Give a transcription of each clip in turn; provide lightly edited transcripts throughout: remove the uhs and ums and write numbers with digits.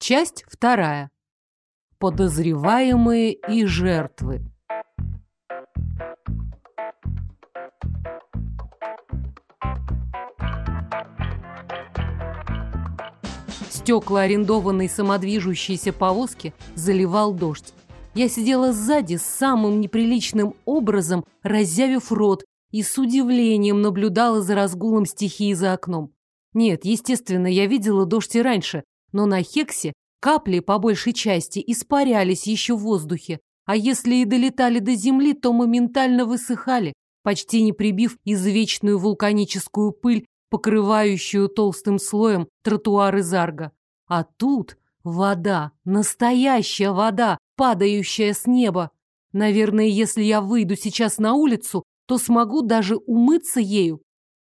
Часть вторая. Подозреваемые и жертвы. Стекла арендованной самодвижущейся повозки заливал дождь. Я сидела сзади с самым неприличным образом, раззявив рот, и с удивлением наблюдала за разгулом стихии за окном. Нет, естественно, я видела дождь и раньше, но на Хексе капли, по большей части, испарялись еще в воздухе, а если и долетали до земли, то моментально высыхали, почти не прибив извечную вулканическую пыль, покрывающую толстым слоем тротуары Зарга. А тут вода, настоящая вода, падающая с неба. Наверное, если я выйду сейчас на улицу, то смогу даже умыться ею.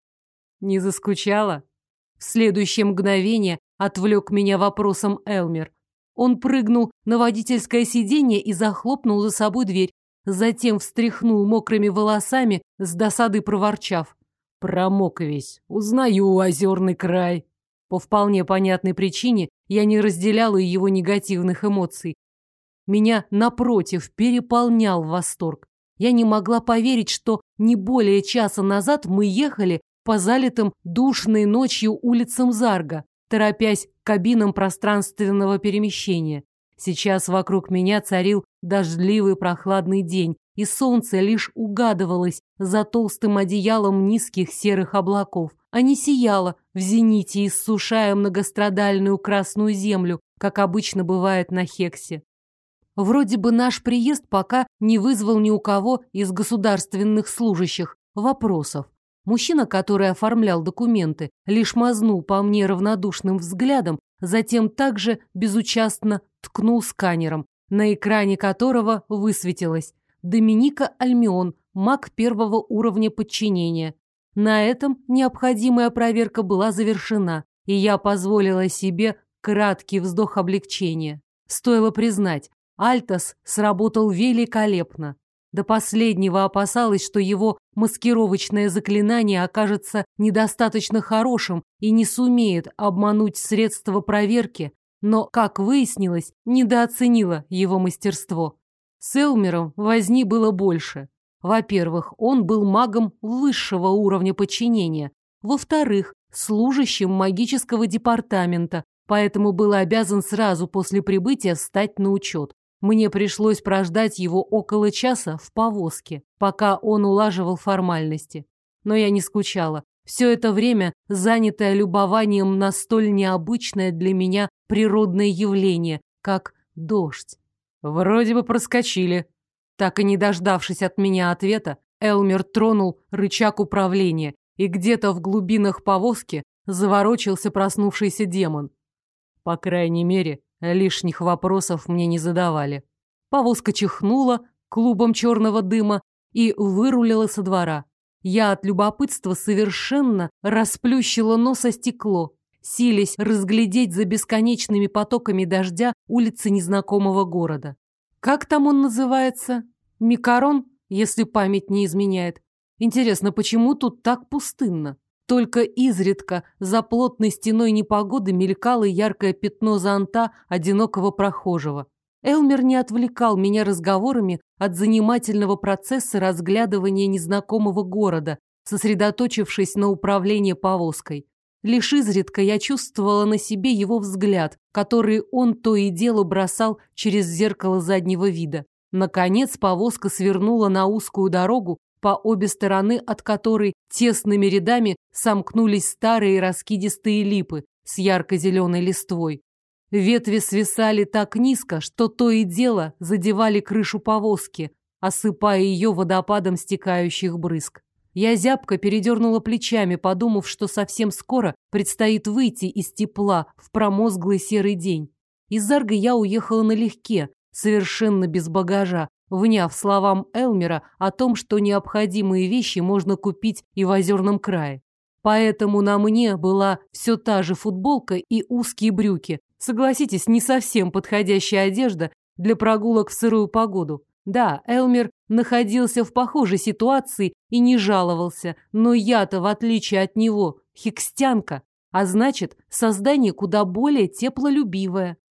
Не заскучала? В следующее мгновение отвлек меня вопросом Элмер. Он прыгнул на водительское сиденье и захлопнул за собой дверь. Затем встряхнул мокрыми волосами, с досады проворчав: «Промок весь. Узнаю озерный край». По вполне понятной причине я не разделяла его негативных эмоций. Меня, напротив, переполнял восторг. Я не могла поверить, что не более часа назад мы ехали по залитым душной ночью улицам Зарга, торопясь к кабинам пространственного перемещения. Сейчас вокруг меня царил дождливый прохладный день, и солнце лишь угадывалось за толстым одеялом низких серых облаков, а не сияло в зените, иссушая многострадальную красную землю, как обычно бывает на Хексе. Вроде бы наш приезд пока не вызвал ни у кого из государственных служащих вопросов. Мужчина, который оформлял документы, лишь мазнул по мне равнодушным взглядом, затем также безучастно ткнул сканером, на экране которого высветилось: Доминика Альмион, маг первого уровня подчинения. На этом необходимая проверка была завершена, и я позволила себе краткий вздох облегчения. Стоило признать, Альтос сработал великолепно. До последнего опасалась, что его маскировочное заклинание окажется недостаточно хорошим и не сумеет обмануть средства проверки, но, как выяснилось, недооценила его мастерство. С Элмером возни было больше. Во-первых, он был магом высшего уровня подчинения. Во-вторых, служащим магического департамента, поэтому был обязан сразу после прибытия встать на учет. Мне пришлось прождать его около часа в повозке, пока он улаживал формальности. Но я не скучала. Все это время занятая любованием на столь необычное для меня природное явление, как дождь. Вроде бы проскочили. Так и не дождавшись от меня ответа, Элмер тронул рычаг управления, и где-то в глубинах повозки заворочился проснувшийся демон. По крайней мере, лишних вопросов мне не задавали. Повозка чихнула клубом черного дыма и вырулила со двора. Я от любопытства совершенно расплющила нос о стекло, силясь разглядеть за бесконечными потоками дождя улицы незнакомого города. Как там он называется? Микарон, если память не изменяет. Интересно, почему тут так пустынно? Только изредка за плотной стеной непогоды мелькало яркое пятно зонта одинокого прохожего. Элмер не отвлекал меня разговорами от занимательного процесса разглядывания незнакомого города, сосредоточившись на управлении повозкой. Лишь изредка я чувствовала на себе его взгляд, который он то и дело бросал через зеркало заднего вида. Наконец повозка свернула на узкую дорогу, по обе стороны от которой тесными рядами сомкнулись старые раскидистые липы с ярко-зеленой листвой. Ветви свисали так низко, что то и дело задевали крышу повозки, осыпая ее водопадом стекающих брызг. Я зябко передернула плечами, подумав, что совсем скоро предстоит выйти из тепла в промозглый серый день. Из Зарга я уехала налегке, совершенно без багажа, вняв словам Элмера о том, что необходимые вещи можно купить и в Озерном крае. Поэтому на мне была все та же футболка и узкие брюки. Согласитесь, не совсем подходящая одежда для прогулок в сырую погоду. Да, Элмер находился в похожей ситуации и не жаловался, но я-то, в отличие от него, хикстянка, а значит, создание куда более теплолюбивое.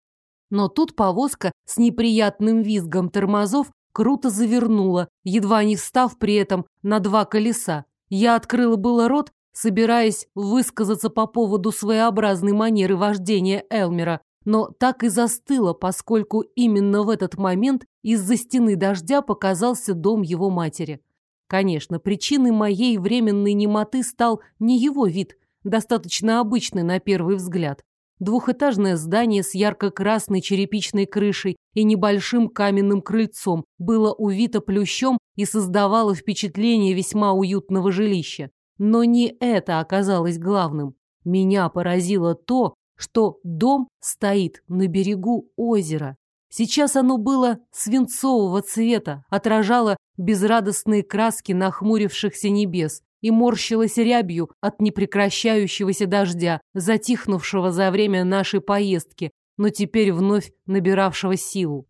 Но тут повозка с неприятным визгом тормозов круто завернула, едва не встав при этом на два колеса. Я открыла было рот, собираясь высказаться по поводу своеобразной манеры вождения Элмера, но так и застыла, поскольку именно в этот момент из-за стены дождя показался дом его матери. Конечно, причиной моей временной немоты стал не его вид, достаточно обычный на первый взгляд. Двухэтажное здание с ярко-красной черепичной крышей и небольшим каменным крыльцом было увито плющом и создавало впечатление весьма уютного жилища. Но не это оказалось главным. Меня поразило то, что дом стоит на берегу озера. Сейчас оно было свинцового цвета, отражало безрадостные краски нахмурившихся небес и морщилось рябью от непрекращающегося дождя, затихнувшего за время нашей поездки, но теперь вновь набиравшего силу.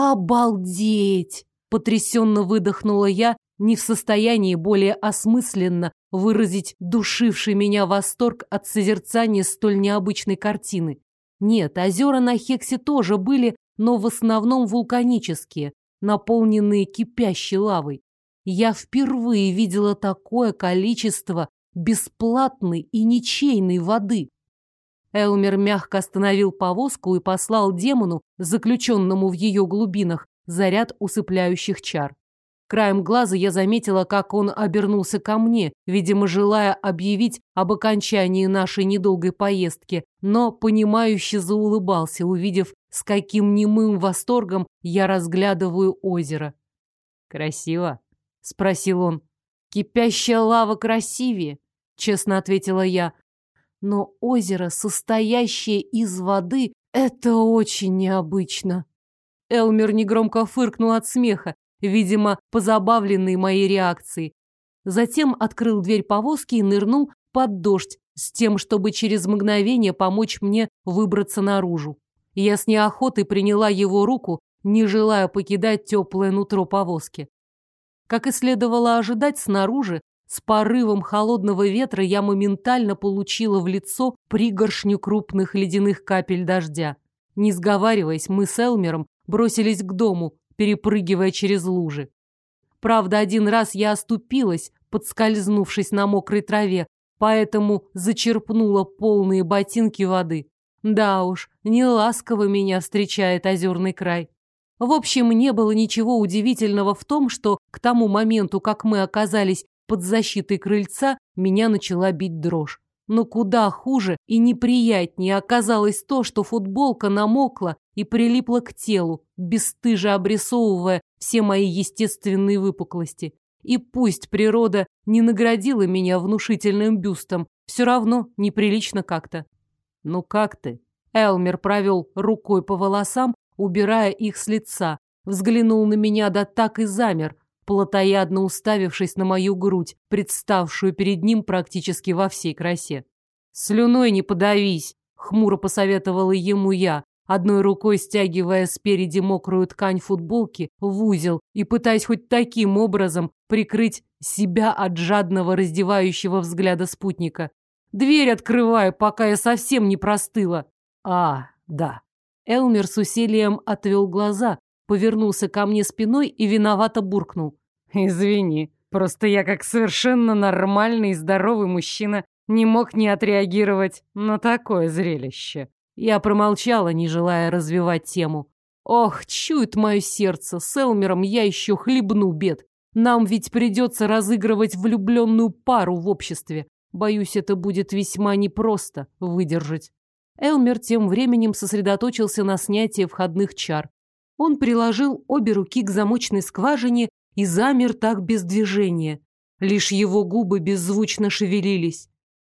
«Обалдеть!» – потрясенно выдохнула я, не в состоянии более осмысленно выразить душивший меня восторг от созерцания столь необычной картины. Нет, озера на Хексе тоже были, но в основном вулканические, наполненные кипящей лавой. Я впервые видела такое количество бесплатной и ничейной воды. Элмер мягко остановил повозку и послал демону, заключенному в ее глубинах, заряд усыпляющих чар. Краем глаза я заметила, как он обернулся ко мне, видимо, желая объявить об окончании нашей недолгой поездки, но понимающе заулыбался, увидев, с каким немым восторгом я разглядываю озеро. «Красиво?» — спросил он. «Кипящая лава красивее», — честно ответила я. «Но озеро, состоящее из воды, это очень необычно». Элмер негромко фыркнул от смеха, видимо, позабавленный моей реакцией. Затем открыл дверь повозки и нырнул под дождь с тем, чтобы через мгновение помочь мне выбраться наружу. Я с неохотой приняла его руку, не желая покидать теплое нутро повозки. Как и следовало ожидать, снаружи, с порывом холодного ветра, я моментально получила в лицо пригоршню крупных ледяных капель дождя. Не сговариваясь, мы с Элмером бросились к дому, перепрыгивая через лужи. Правда, один раз я оступилась, подскользнувшись на мокрой траве, поэтому зачерпнула полные ботинки воды. Да уж, неласково меня встречает озерный край. В общем, не было ничего удивительного в том, что к тому моменту, как мы оказались под защитой крыльца, меня начала бить дрожь. Но куда хуже и неприятнее оказалось то, что футболка намокла и прилипла к телу, бесстыже обрисовывая все мои естественные выпуклости. И пусть природа не наградила меня внушительным бюстом, все равно неприлично как-то. «Ну как ты?» Элмер провел рукой по волосам, убирая их с лица, взглянул на меня, да так и замер, плотоядно уставившись на мою грудь, представшую перед ним практически во всей красе. «Слюной не подавись», — хмуро посоветовала ему я, одной рукой стягивая спереди мокрую ткань футболки в узел и пытаясь хоть таким образом прикрыть себя от жадного раздевающего взгляда спутника. «Дверь открывай, пока я совсем не простыла». «А, да». Элмер с усилием отвел глаза, повернулся ко мне спиной и виновато буркнул. «Извини, просто я как совершенно нормальный и здоровый мужчина не мог не отреагировать на такое зрелище». Я промолчала, не желая развивать тему. Ох, чует мое сердце, с Элмером я еще хлебну бед. Нам ведь придется разыгрывать влюбленную пару в обществе. Боюсь, это будет весьма непросто выдержать. Элмер тем временем сосредоточился на снятии входных чар. Он приложил обе руки к замочной скважине и замер так без движения. Лишь его губы беззвучно шевелились.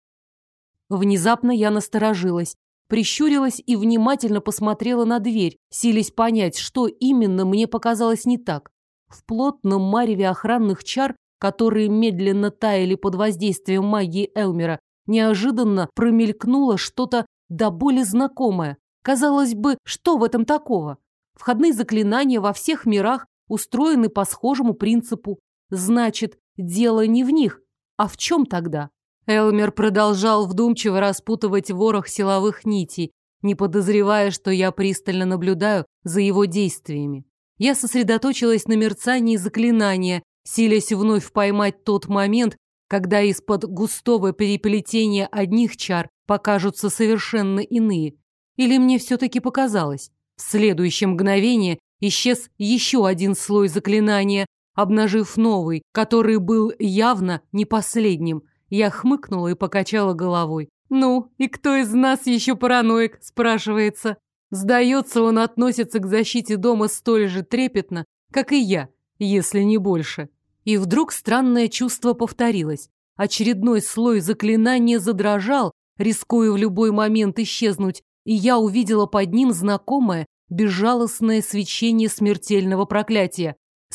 Внезапно я насторожилась, прищурилась и внимательно посмотрела на дверь, силясь понять, что именно мне показалось не так. В плотном мареве охранных чар, которые медленно таяли под воздействием магии Элмера, неожиданно промелькнуло что-то до боли знакомое. Казалось бы, что в этом такого? Входные заклинания во всех мирах устроены по схожему принципу. Значит, дело не в них, а в чем тогда? Элмер продолжал вдумчиво распутывать ворох силовых нитей, не подозревая, что я пристально наблюдаю за его действиями. Я сосредоточилась на мерцании заклинания, силясь вновь поймать тот момент, когда из-под густого переплетения одних чар покажутся совершенно иные. Или мне все-таки показалось? В следующее мгновение исчез еще один слой заклинания, обнажив новый, который был явно не последним. Я хмыкнула и покачала головой. «Ну, и кто из нас еще параноик?» – спрашивается. Сдается, он относится к защите дома столь же трепетно, как и я, если не больше. И вдруг странное чувство повторилось. Очередной слой заклинания задрожал, рискуя в любой момент исчезнуть, и я увидела под ним знакомое, безжалостное свечение смертельного проклятия.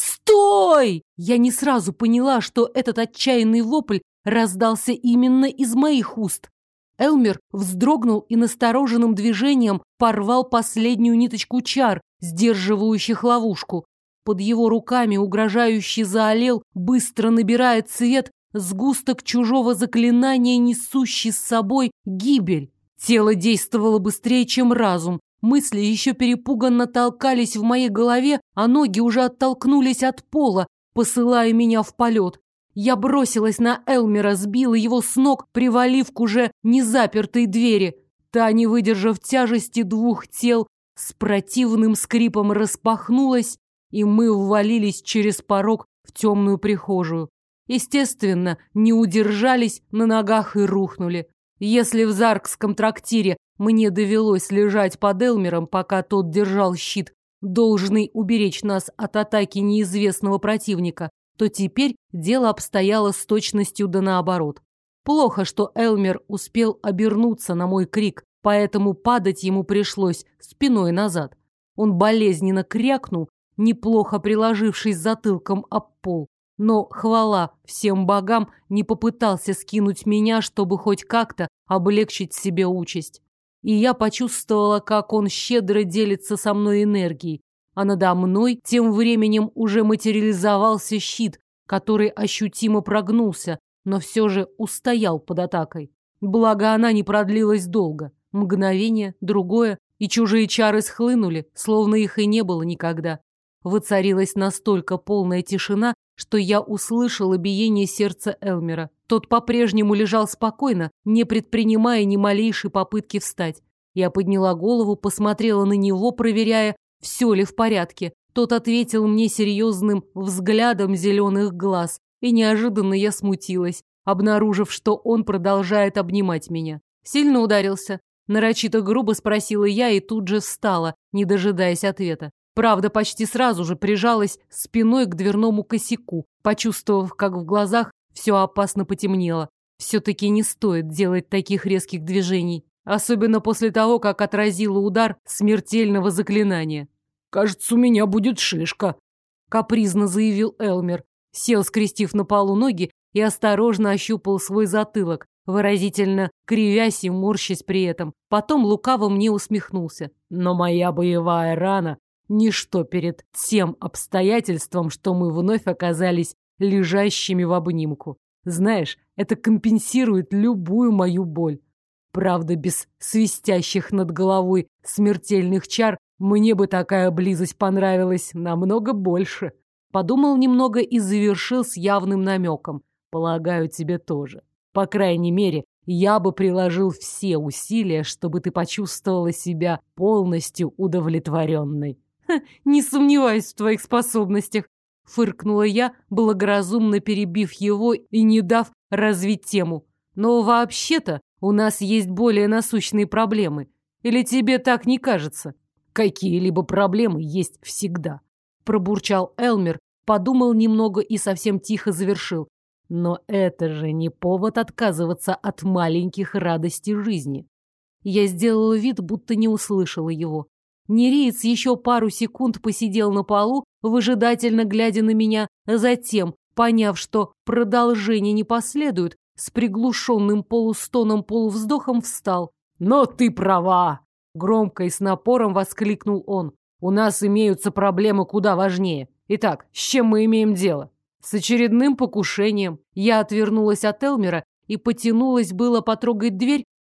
«Стой!» Я не сразу поняла, что этот отчаянный вопль раздался именно из моих уст. Элмер вздрогнул и настороженным движением порвал последнюю ниточку чар, сдерживающих ловушку. Под его руками угрожающий заолел, быстро набирая цвет, сгусток чужого заклинания, несущий с собой гибель. Тело действовало быстрее, чем разум. Мысли еще перепуганно толкались в моей голове, а ноги уже оттолкнулись от пола, посылая меня в полет. Я бросилась на Элмера, сбила его с ног, привалив к уже незапертой двери. Та, не выдержав тяжести двух тел, с противным скрипом распахнулась, и мы ввалились через порог в темную прихожую. Естественно, не удержались на ногах и рухнули. Если в Заркском трактире мне довелось лежать под Элмером, пока тот держал щит, должный уберечь нас от атаки неизвестного противника, то теперь дело обстояло с точностью да наоборот. Плохо, что Элмер успел обернуться на мой крик, поэтому падать ему пришлось спиной назад. Он болезненно крякнул, неплохо приложившись затылком об пол. Но, хвала всем богам, не попытался скинуть меня, чтобы хоть как-то облегчить себе участь. И я почувствовала, как он щедро делится со мной энергией. А надо мной тем временем уже материализовался щит, который ощутимо прогнулся, но все же устоял под атакой. Благо, она не продлилась долго. Мгновение, другое, и чужие чары схлынули, словно их и не было никогда. Воцарилась настолько полная тишина, что я услышала биение сердца Элмера. Тот по-прежнему лежал спокойно, не предпринимая ни малейшей попытки встать. Я подняла голову, посмотрела на него, проверяя, все ли в порядке. Тот ответил мне серьезным взглядом зеленых глаз, и неожиданно я смутилась, обнаружив, что он продолжает обнимать меня. Сильно ударился? Нарочито грубо спросила я и тут же встала, не дожидаясь ответа. Правда, почти сразу же прижалась спиной к дверному косяку, почувствовав, как в глазах все опасно потемнело. Все-таки не стоит делать таких резких движений, особенно после того, как отразила удар смертельного заклинания. «Кажется, у меня будет шишка», — капризно заявил Элмер. Сел, скрестив на полу ноги, и осторожно ощупал свой затылок, выразительно кривясь и морщась при этом. Потом лукаво мне усмехнулся. «Но моя боевая рана — ничто перед тем обстоятельством, что мы вновь оказались лежащими в обнимку. Знаешь, это компенсирует любую мою боль. Правда, без свистящих над головой смертельных чар мне бы такая близость понравилась намного больше». Подумал немного и завершил с явным намеком. «Полагаю, тебе тоже. По крайней мере, я бы приложил все усилия, чтобы ты почувствовала себя полностью удовлетворенной». «Не сомневаюсь в твоих способностях», — фыркнула я, благоразумно перебив его и не дав развить тему. «Но вообще-то у нас есть более насущные проблемы. Или тебе так не кажется?» «Какие-либо проблемы есть всегда», — пробурчал Элмер, подумал немного и совсем тихо завершил. «Но это же не повод отказываться от маленьких радостей жизни». Я сделала вид, будто не услышала его. Нереец еще пару секунд посидел на полу, выжидательно глядя на меня, затем, поняв, что продолжение не последует, с приглушенным полустоном-полувздохом встал. «Но ты права!» — громко и с напором воскликнул он. «У нас имеются проблемы куда важнее. Итак, с чем мы имеем дело?» «С очередным покушением». Я отвернулась от Элмера и потянулась было потрогать дверь,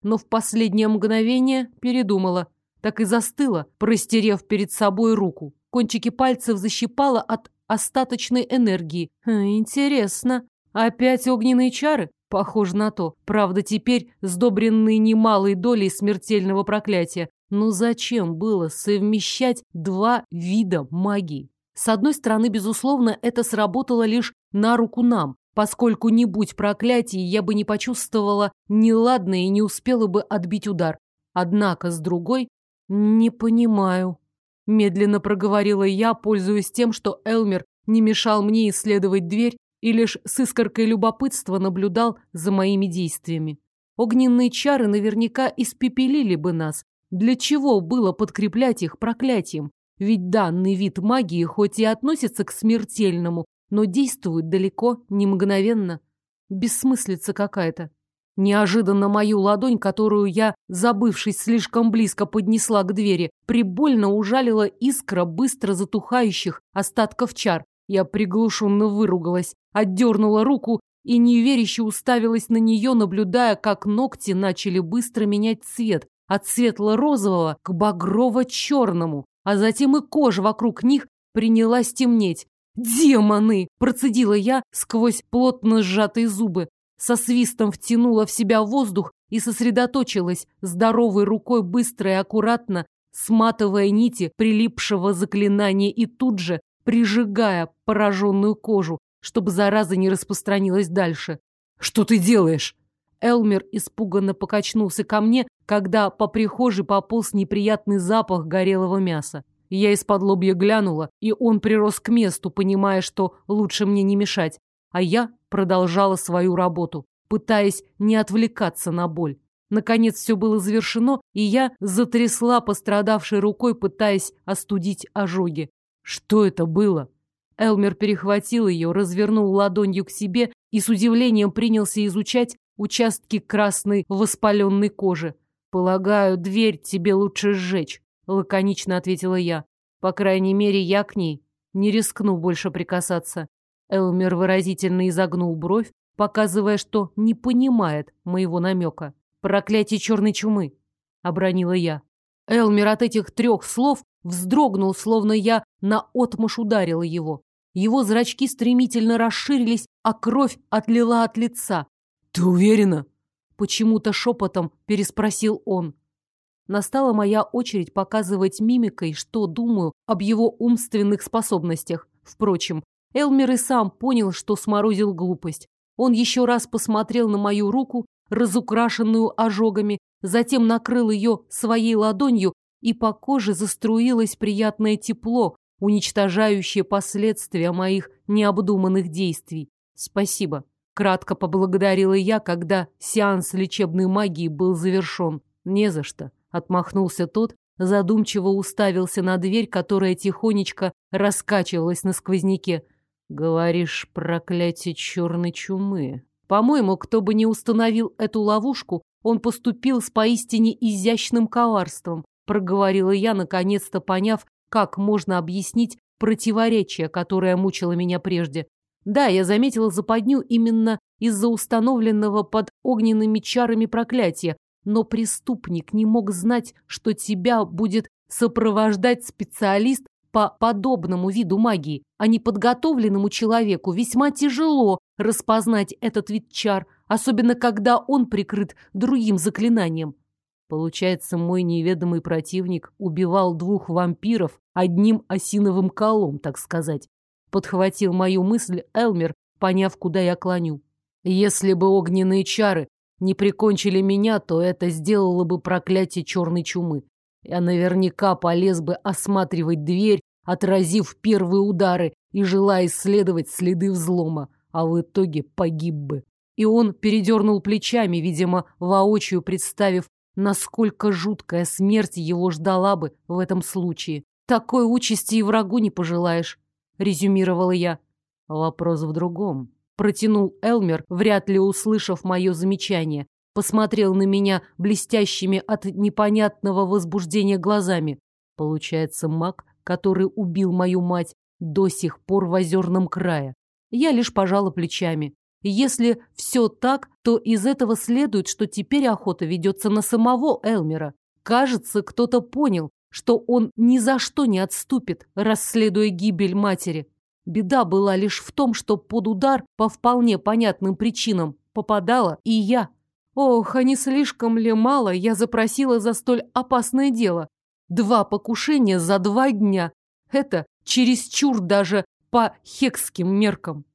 но в последнее мгновение передумала. Так и застыла, простерев перед собой руку. Кончики пальцев защипала от остаточной энергии. Интересно. Опять огненные чары? Похоже на то. Правда, теперь сдобренные немалой долей смертельного проклятия. Но зачем было совмещать два вида магии? С одной стороны, безусловно, это сработало лишь на руку нам, поскольку не будь проклятий, я бы не почувствовала неладное и не успела бы отбить удар. Однако, с другой, не понимаю. Медленно проговорила я, пользуясь тем, что Элмер не мешал мне исследовать дверь и лишь с искоркой любопытства наблюдал за моими действиями. Огненные чары наверняка испепелили бы нас. Для чего было подкреплять их проклятием? Ведь данный вид магии хоть и относится к смертельному, но действует далеко не мгновенно. Бессмыслица какая-то. Неожиданно мою ладонь, которую я, забывшись, слишком близко поднесла к двери, прибольно ужалила искра быстро затухающих остатков чар. Я приглушенно выругалась, отдернула руку и неверяще уставилась на нее, наблюдая, как ногти начали быстро менять цвет от светло-розового к багрово-черному, а затем и кожа вокруг них принялась темнеть. «Демоны!» – процедила я сквозь плотно сжатые зубы. Со свистом втянула в себя воздух и сосредоточилась, здоровой рукой быстро и аккуратно сматывая нити прилипшего заклинания и тут же прижигая пораженную кожу, чтобы зараза не распространилась дальше. «Что ты делаешь?» Элмер испуганно покачнулся ко мне, когда по прихожей пополз неприятный запах горелого мяса. Я из-под-лобья глянула, и он прирос к месту, понимая, что лучше мне не мешать. А я продолжала свою работу, пытаясь не отвлекаться на боль. Наконец все было завершено, и я затрясла пострадавшей рукой, пытаясь остудить ожоги. Что это было? Элмер перехватил ее, развернул ладонью к себе и с удивлением принялся изучать участки красной воспаленной кожи. «Полагаю, дверь тебе лучше сжечь», — лаконично ответила я. «По крайней мере, я к ней не рискну больше прикасаться». Элмер выразительно изогнул бровь, показывая, что не понимает моего намека. «Проклятие черной чумы», — обронила я. Элмер от этих 3 слов вздрогнул, словно я наотмашь ударила его. Его зрачки стремительно расширились, а кровь отлила от лица. «Ты уверена?» — почему-то шепотом переспросил он. Настала моя очередь показывать мимикой, что думаю об его умственных способностях. Впрочем, Элмер и сам понял, что сморозил глупость. Он еще раз посмотрел на мою руку, разукрашенную ожогами, затем накрыл ее своей ладонью, и по коже заструилось приятное тепло, уничтожающее последствия моих необдуманных действий. «Спасибо», — кратко поблагодарила я, когда сеанс лечебной магии был завершен. «Не за что», — отмахнулся тот, задумчиво уставился на дверь, которая тихонечко раскачивалась на сквозняке. «Говоришь, проклятие черной чумы». По-моему, кто бы ни установил эту ловушку, он поступил с поистине изящным коварством, проговорила я, наконец-то поняв, как можно объяснить противоречие, которое мучило меня прежде. Да, я заметила западню именно из-за установленного под огненными чарами проклятия, но преступник не мог знать, что тебя будет сопровождать специалист по подобному виду магии, а неподготовленному человеку весьма тяжело распознать этот вид чар, особенно когда он прикрыт другим заклинанием. Получается, мой неведомый противник убивал 2 вампиров одним осиновым колом, так сказать. Подхватил мою мысль Элмер, поняв, куда я клоню. Если бы огненные чары не прикончили меня, то это сделало бы проклятие черной чумы. Я наверняка полез бы осматривать дверь, отразив первые удары и желая исследовать следы взлома, а в итоге погиб бы. И он передернул плечами, видимо, воочию представив, насколько жуткая смерть его ждала бы в этом случае. «Такой участи и врагу не пожелаешь», — резюмировала я. «Вопрос в другом», — протянул Элмер, вряд ли услышав мое замечание. Посмотрел на меня блестящими от непонятного возбуждения глазами. Получается, маг, который убил мою мать, до сих пор в Озерном крае. Я лишь пожала плечами. Если все так, то из этого следует, что теперь охота ведется на самого Элмера. Кажется, кто-то понял, что он ни за что не отступит, расследуя гибель матери. Беда была лишь в том, что под удар по вполне понятным причинам попадала и я. Ох, а не слишком ли мало я запросила за столь опасное дело? 2 покушения за 2 дня. Это чересчур даже по хекским меркам.